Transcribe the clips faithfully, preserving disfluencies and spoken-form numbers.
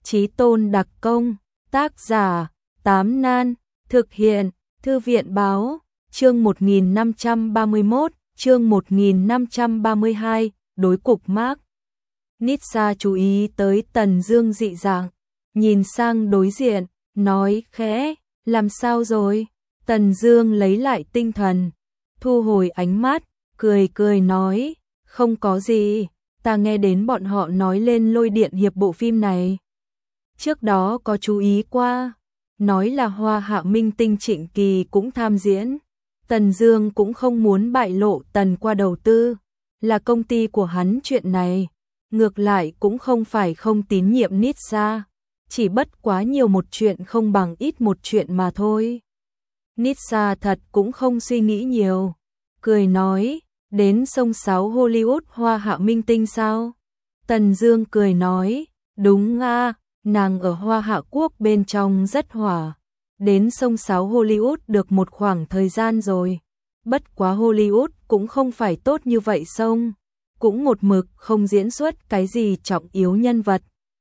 Chí Tôn đặc công, tác giả, Tám Nan, thực hiện, Thư viện báo, chương một nghìn năm trăm ba mươi mốt, chương một nghìn năm trăm ba mươi hai, đối cục Mark. Nitsa chú ý tới Tần Dương dị dạng, nhìn sang đối diện, nói khẽ, làm sao rồi? Tần Dương lấy lại tinh thần, thu hồi ánh mắt, cười cười nói, không có gì, ta nghe đến bọn họ nói lên Lôi Điện hiệp bộ phim này. Trước đó có chú ý qua, nói là Hoa Hạ minh tinh Trịnh Kỳ cũng tham diễn. Tần Dương cũng không muốn bại lộ Tần qua đầu tư, là công ty của hắn chuyện này. Ngược lại cũng không phải không tín nhiệm Nitsa, chỉ bất quá nhiều một chuyện không bằng ít một chuyện mà thôi. Nitsa thật cũng không suy nghĩ nhiều, cười nói, đến sông sáo Hollywood Hoa Hạ minh tinh sao? Tần Dương cười nói, đúng a, nàng ở Hoa Hạ quốc bên trong rất hỏa, đến sông sáo Hollywood được một khoảng thời gian rồi. Bất quá Hollywood cũng không phải tốt như vậy sông, cũng một mực không diễn xuất cái gì trọng yếu nhân vật.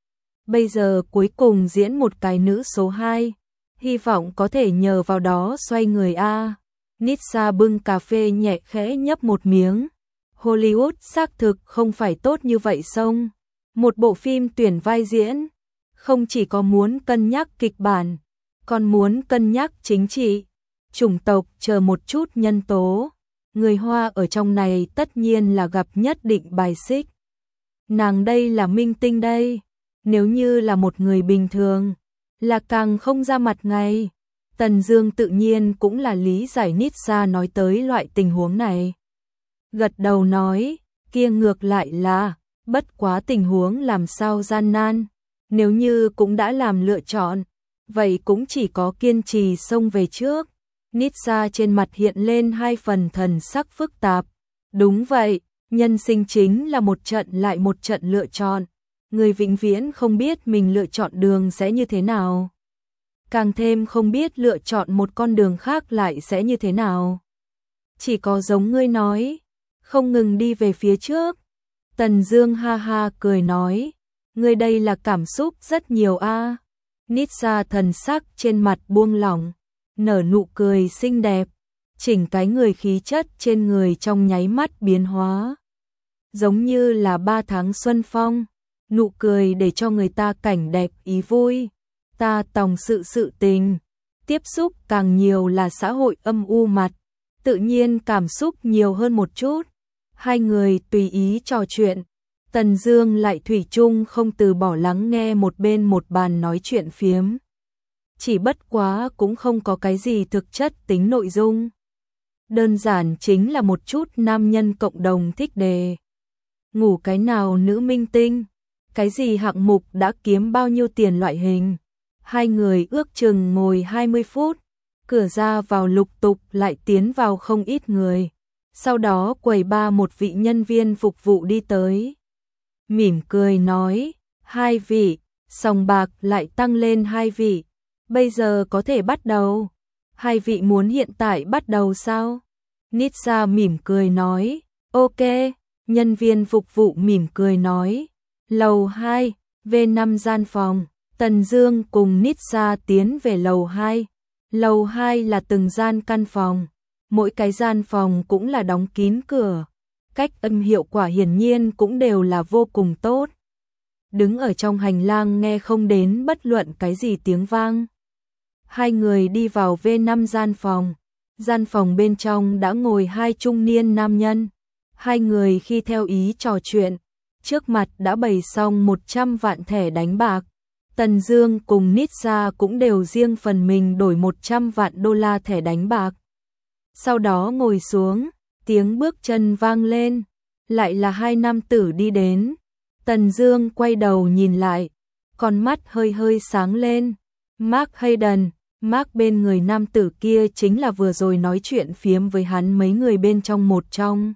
Bây giờ cuối cùng diễn một cái nữ số hai, hy vọng có thể nhờ vào đó xoay người a. Nitsa bưng cà phê nhẹ khẽ nhấp một miếng. Hollywood xác thực không phải tốt như vậy sông. Một bộ phim tuyển vai diễn, không chỉ có muốn cân nhắc kịch bản, còn muốn cân nhắc chính trị, chủng tộc chờ một chút nhân tố. Người Hoa ở trong này tất nhiên là gặp nhất định bài xích. Nàng đây là minh tinh đây, nếu như là một người bình thường, là càng không ra mặt ngay. Tần Dương tự nhiên cũng là lý giải Nitsa nói tới loại tình huống này. Gật đầu nói, kia ngược lại là, bất quá tình huống làm sao gian nan, nếu như cũng đã làm lựa chọn, vậy cũng chỉ có kiên trì xông về trước. Nitsa trên mặt hiện lên hai phần thần sắc phức tạp. Đúng vậy, nhân sinh chính là một trận lại một trận lựa chọn. Người vĩnh viễn không biết mình lựa chọn đường sẽ như thế nào. Càng thêm không biết lựa chọn một con đường khác lại sẽ như thế nào. Chỉ có giống ngươi nói, không ngừng đi về phía trước. Tần Dương ha ha cười nói, ngươi đây là cảm xúc rất nhiều a. À. Nitsa thần sắc trên mặt buông lỏng, nở nụ cười xinh đẹp, chỉnh cái người khí chất trên người trong nháy mắt biến hóa. Giống như là ba tháng xuân phong, nụ cười để cho người ta cảnh đẹp ý vui. Ta tòng sự sự tình, tiếp xúc càng nhiều là xã hội âm u mặt, tự nhiên cảm xúc nhiều hơn một chút. Hai người tùy ý trò chuyện, Tần Dương lại thủy chung không từ bỏ lắng nghe một bên một bàn nói chuyện phiếm. Chỉ bất quá cũng không có cái gì thực chất tính nội dung. Đơn giản chính là một chút nam nhân cộng đồng thích đề. Ngủ cái nào nữ minh tinh, cái gì hạng mục đã kiếm bao nhiêu tiền loại hình. Hai người ước chừng ngồi hai mươi phút, cửa ra vào lục tục lại tiến vào không ít người. Sau đó quầy ba một vị nhân viên phục vụ đi tới. Mỉm cười nói, hai vị, sòng bạc lại tăng lên hai vị. Bây giờ có thể bắt đầu. Hai vị muốn hiện tại bắt đầu sao? Nitsa mỉm cười nói, ok. Nhân viên phục vụ mỉm cười nói, lầu hai, V năm gian phòng. Tần Dương cùng Nitsa tiến về lầu hai. Lầu hai là từng gian căn phòng, mỗi cái gian phòng cũng là đóng kín cửa. Cách âm hiệu quả hiển nhiên cũng đều là vô cùng tốt. Đứng ở trong hành lang nghe không đến bất luận cái gì tiếng vang. Hai người đi vào V năm gian phòng. Gian phòng bên trong đã ngồi hai trung niên nam nhân. Hai người khi theo ý trò chuyện, trước mặt đã bày xong một trăm vạn thẻ đánh bạc. Tần Dương cùng Nitsa cũng đều riêng phần mình đổi một trăm vạn đô la thẻ đánh bạc. Sau đó ngồi xuống, tiếng bước chân vang lên, lại là hai nam tử đi đến. Tần Dương quay đầu nhìn lại, con mắt hơi hơi sáng lên. Mark Hayden, Mark bên người nam tử kia chính là vừa rồi nói chuyện phiếm với hắn mấy người bên trong một trong.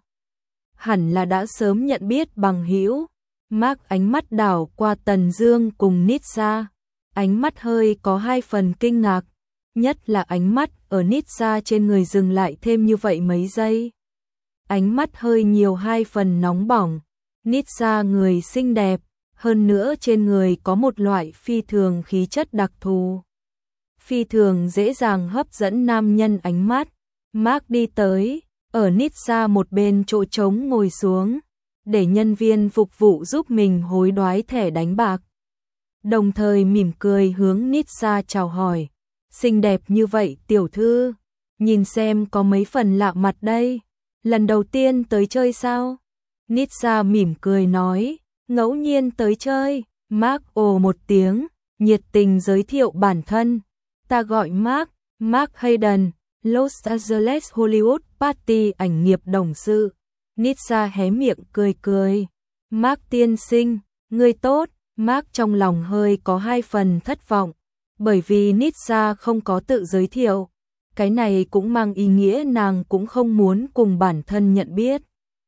Hẳn là đã sớm nhận biết bằng hữu. Mark ánh mắt đảo qua Tần Dương cùng Nitsa, ánh mắt hơi có hai phần kinh ngạc, nhất là ánh mắt ở Nitsa trên người dừng lại thêm như vậy mấy giây. Ánh mắt hơi nhiều hai phần nóng bỏng. Nitsa người xinh đẹp, hơn nữa trên người có một loại phi thường khí chất đặc thù. Phi thường dễ dàng hấp dẫn nam nhân ánh mắt. Mark đi tới, ở Nitsa một bên chỗ trống ngồi xuống, để nhân viên phục vụ giúp mình hối đoái thẻ đánh bạc. Đồng thời mỉm cười hướng Nitsa chào hỏi. Xinh đẹp như vậy tiểu thư, nhìn xem có mấy phần lạ mặt đây. Lần đầu tiên tới chơi sao? Nitsa mỉm cười nói, ngẫu nhiên tới chơi. Mark ồ một tiếng, nhiệt tình giới thiệu bản thân. Ta gọi Mark, Mark Hayden, Los Angeles Hollywood Party ảnh nghiệp đồng sự. Nitsa hé miệng cười cười. Mark tiên sinh, ngươi tốt. Mark trong lòng hơi có hai phần thất vọng, bởi vì Nitsa không có tự giới thiệu. Cái này cũng mang ý nghĩa nàng cũng không muốn cùng bản thân nhận biết.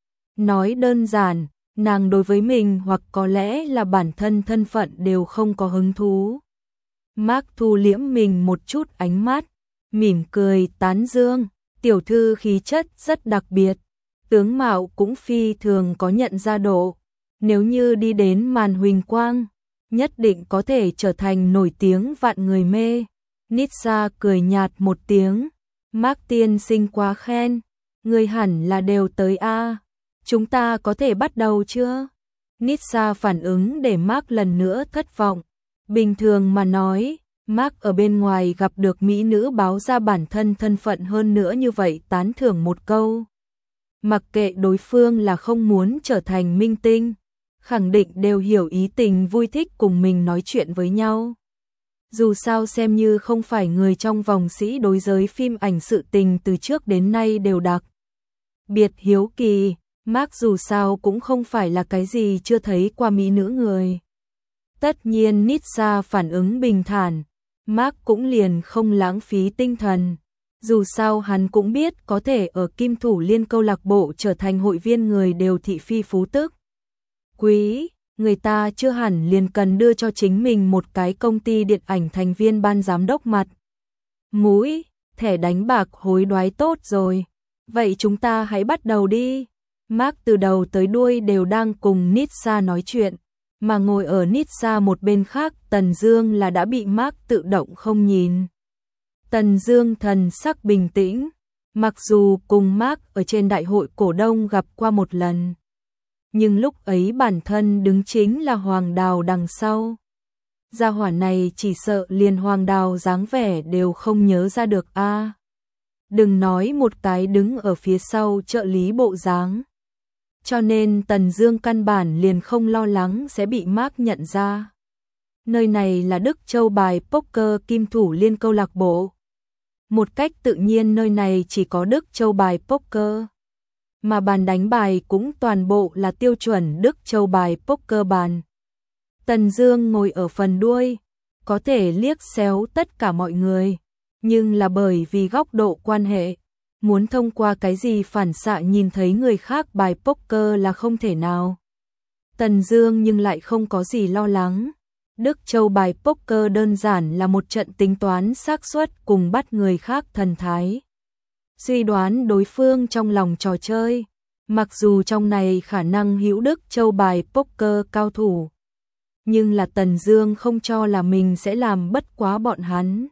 Nói đơn giản, nàng đối với mình hoặc có lẽ là bản thân thân phận đều không có hứng thú. Mark thu liễm mình một chút ánh mắt, mỉm cười tán dương, tiểu thư khí chất rất đặc biệt, tướng mạo cũng phi thường có nhận ra độ. Nếu như đi đến màn huỳnh quang, nhất định có thể trở thành nổi tiếng vạn người mê. Nitsa cười nhạt một tiếng, Mark tiên sinh quá khen, người hẳn là đều tới a. Chúng ta có thể bắt đầu chưa? Nitsa phản ứng để Mark lần nữa thất vọng. Bình thường mà nói, Mark ở bên ngoài gặp được mỹ nữ báo ra bản thân thân phận hơn nữa như vậy tán thưởng một câu. Mặc kệ đối phương là không muốn trở thành minh tinh, khẳng định đều hiểu ý tình vui thích cùng mình nói chuyện với nhau. Dù sao xem như không phải người trong vòng sĩ đối giới phim ảnh sự tình từ trước đến nay đều đặc biệt hiếu kỳ, Mark dù sao cũng không phải là cái gì chưa thấy qua mỹ nữ người. Tất nhiên Nitsa phản ứng bình thản, Mark cũng liền không lãng phí tinh thần. Dù sao hắn cũng biết có thể ở Kim Thủ Liên câu lạc bộ trở thành hội viên người đều thị phi phú tức. Quý, người ta chưa hẳn liền cần đưa cho chính mình một cái công ty điện ảnh thành viên ban giám đốc mặt. Mũi, thẻ đánh bạc hối đoái tốt rồi. Vậy chúng ta hãy bắt đầu đi. Mark từ đầu tới đuôi đều đang cùng Nitsa nói chuyện, mà ngồi ở Nitsa một bên khác Tần Dương là đã bị Mark tự động không nhìn. Tần Dương thần sắc bình tĩnh, mặc dù cùng Mark ở trên đại hội cổ đông gặp qua một lần, nhưng lúc ấy bản thân đứng chính là Hoàng Đào đằng sau. Gia hỏa này chỉ sợ liền Hoàng Đào dáng vẻ đều không nhớ ra được a. À, đừng nói một cái đứng ở phía sau trợ lý bộ dáng. Cho nên Tần Dương căn bản liền không lo lắng sẽ bị Mark nhận ra. Nơi này là Đức Châu bài poker Kim Thủ Liên câu lạc bộ. Một cách tự nhiên nơi này chỉ có Đức Châu bài poker, mà bàn đánh bài cũng toàn bộ là tiêu chuẩn Đức Châu bài poker bàn. Tần Dương ngồi ở phần đuôi, có thể liếc xéo tất cả mọi người, nhưng là bởi vì góc độ quan hệ, muốn thông qua cái gì phản xạ nhìn thấy người khác bài poker là không thể nào. Tần Dương nhưng lại không có gì lo lắng. Đức Châu bài poker đơn giản là một trận tính toán xác suất cùng bắt người khác thần thái, suy đoán đối phương trong lòng trò chơi. Mặc dù trong này khả năng hữu Đức Châu bài poker cao thủ, nhưng là Tần Dương không cho là mình sẽ làm bất quá bọn hắn.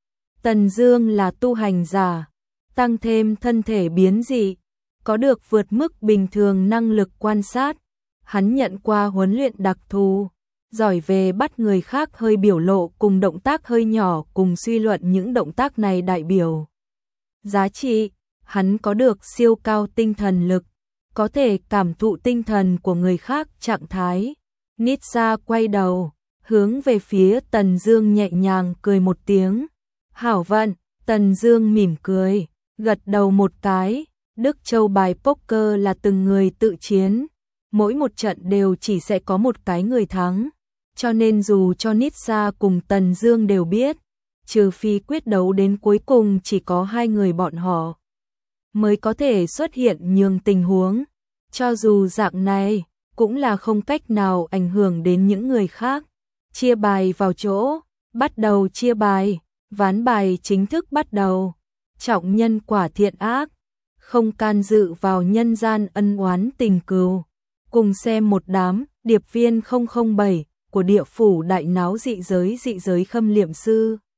Tần Dương là tu hành giả, tăng thêm thân thể biến dị, có được vượt mức bình thường năng lực quan sát. Hắn nhận qua huấn luyện đặc thù, giỏi về bắt người khác hơi biểu lộ cùng động tác hơi nhỏ cùng suy luận những động tác này đại biểu giá trị. Hắn có được siêu cao tinh thần lực, có thể cảm thụ tinh thần của người khác trạng thái. Nitsa quay đầu, hướng về phía Tần Dương nhẹ nhàng cười một tiếng. Hảo vận. Tần Dương mỉm cười, gật đầu một cái. Đức Châu bài poker là từng người tự chiến, mỗi một trận đều chỉ sẽ có một cái người thắng, cho nên dù cho Nitsa cùng Tần Dương đều biết, trừ phi quyết đấu đến cuối cùng chỉ có hai người bọn họ mới có thể xuất hiện nhường tình huống. Cho dù dạng này, cũng là không cách nào ảnh hưởng đến những người khác. Chia bài vào chỗ, bắt đầu chia bài, ván bài chính thức bắt đầu. Trọng nhân quả thiện ác, không can dự vào nhân gian ân oán tình cừu. Cùng xem một đám điệp viên không không bảy của địa phủ đại náo dị giới dị giới khâm liệm sư.